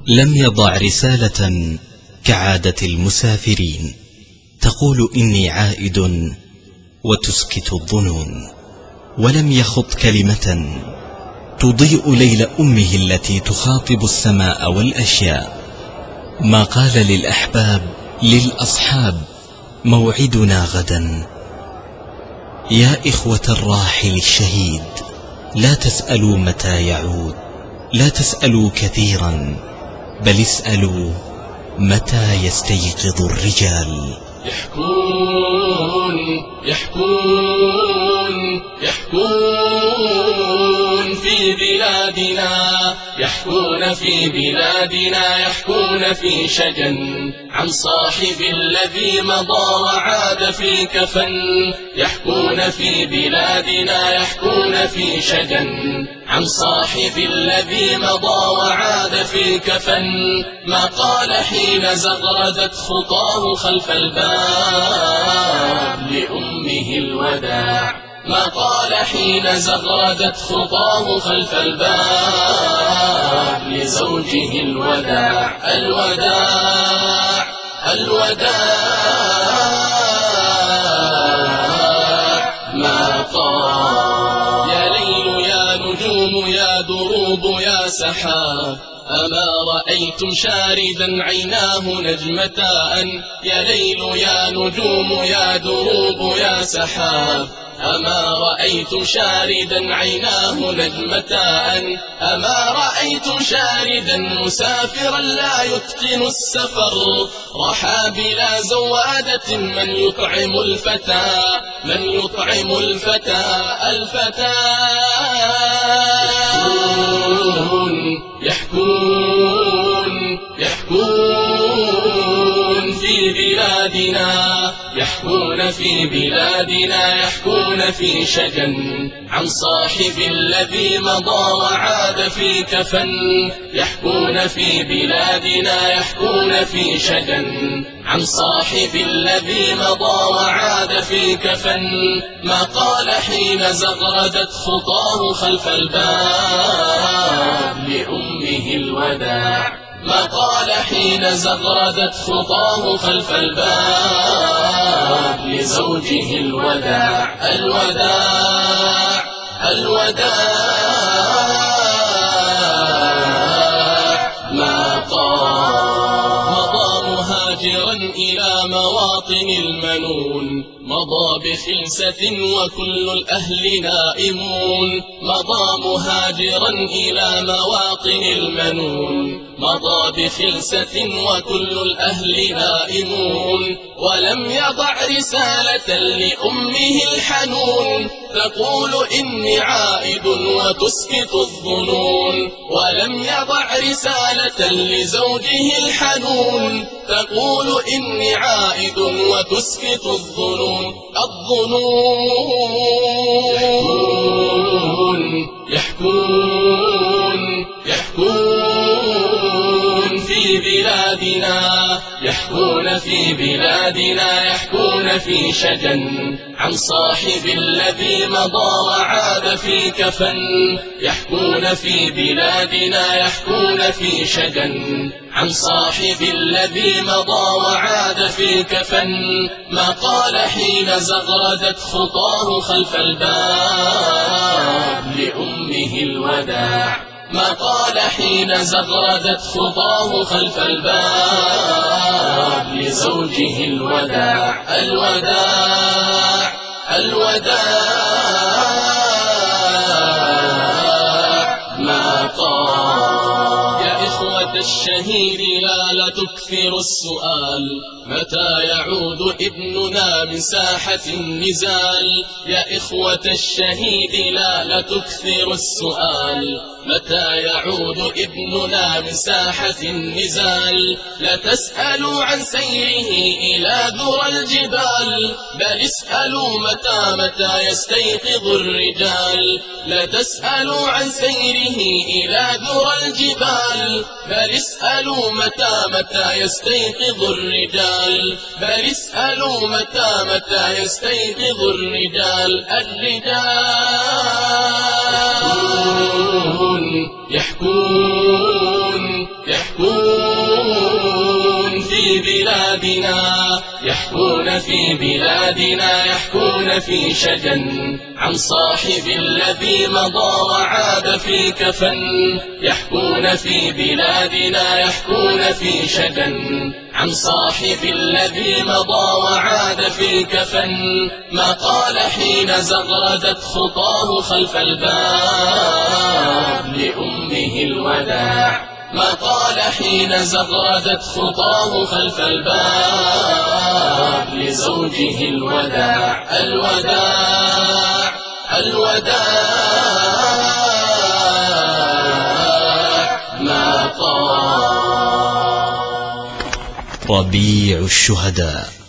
لم يضع رسالة كعادة المسافرين تقول إني عائد وتسكت الظنون، ولم يخط كلمة تضيء ليل أمه التي تخاطب السماء والأشياء. ما قال للأحباب للأصحاب موعدنا غدا. يا إخوة الراحل الشهيد لا تسألوا متى يعود، لا تسألوا كثيرا بل اسألوا متى يستيقظ الرجال. يحكون في بلادنا، يحكون في بلادنا، يحكون في شجن عن صاحب الذي مضى وعاد في كفن. يحكون في بلادنا، يحكون في شجن عن صاحب الذي مضى وعاد في كفن. ما قال حين زغردت خطاه خلف الباب لأمه الوداع. ما قال حين زغردت خطاه خلف الباب لزوجه الوداع. الوداع الوداع ما قال. يا ليل يا نجوم يا دروب يا سحاب، أما رأيتم شاردا عيناه نجمتان. يا ليل يا نجوم يا دروب يا سحاب، أما رأيت شاردا عيناه نجمتان. أما رأيت شاردا مسافرا لا يتقن السفر، رحى بلا زوادة من يطعم الفتى، من يطعم الفتى. الفتى يحكون في بلادنا، يحكون في بلادنا، يحكون في شجن عن صاحب الذي مضى وعاد في كفن. يحكون في بلادنا، يحكون في شجن عن صاحب الذي مضى وعاد في كفن. ما قال حين زغردت خطاه خلف الباب لأمه الوداع. ما قال حين زغردت خطاه خلف الباب لزوجه الوداع. الوداع الوداع ما قال. مضى مهاجرا إلى مواطن المنون، مضى بخلسة وكل الأهل نائمون. مضى مهاجرا إلى مواطن المنون، مضى بخلسة وكل الأهل نائمون. ولم يضع رسالة لأمه الحنون تقول إني عائد وتسكت الظنون. ولم يضع رسالة لزوجه الحنون تقول إني عائد وتسكت الظنون. يحكون في بلادنا، يحكون في بلادنا، يحكون في شجن عن صاحب الذي مضى وعاد في كفن. يحكون في بلادنا، يحكون في شجن عن صاحب الذي مضى وعاد في كفن. ما قال حين زغردت خطاه خلف الباب لأمه الوداع. ما قال حين زغردت خطاه خلف الباب لزوجه الوداع. الوداع الوداع ما قال. يا إخوة الشهيد لا تكثروا السؤال، متى يعود ابننا من ساحة النزال. يا إخوة الشهيد لا تكثروا السؤال، متى يعود ابننا من ساحة النزال. لا تسألوا عن سيره إلى ذرى الجبال، بل اسألوا متى يستيقظ الرجال. لا تسألوا عن سيره إلى ذرى الجبال، بل اسألوا متى يستيقظ الرجال. بل اسألوا متى يستيقظ الرجال. الرجال يحكون بلادنا يحكون في بلادنا يحكون في شجن عن صاحب الذي مضى وعاد في كفن يحكون في بلادنا يحكون في شجن عن صاحب الذي مضى وعاد في كفن ما قال حين زغردت خطاه خلف الباب لأمه الوداع ما قال حين زغردت خطاه خلف الباب لزوجه الوداع الوداع الوداع ما قال. ربيع الشهداء.